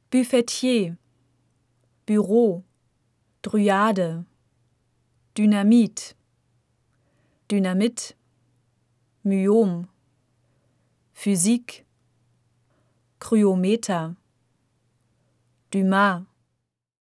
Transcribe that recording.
Buffetier, Büro, Dryade, Dynamit, Dynamit, Myom, Physik, Kryometer, Dumas,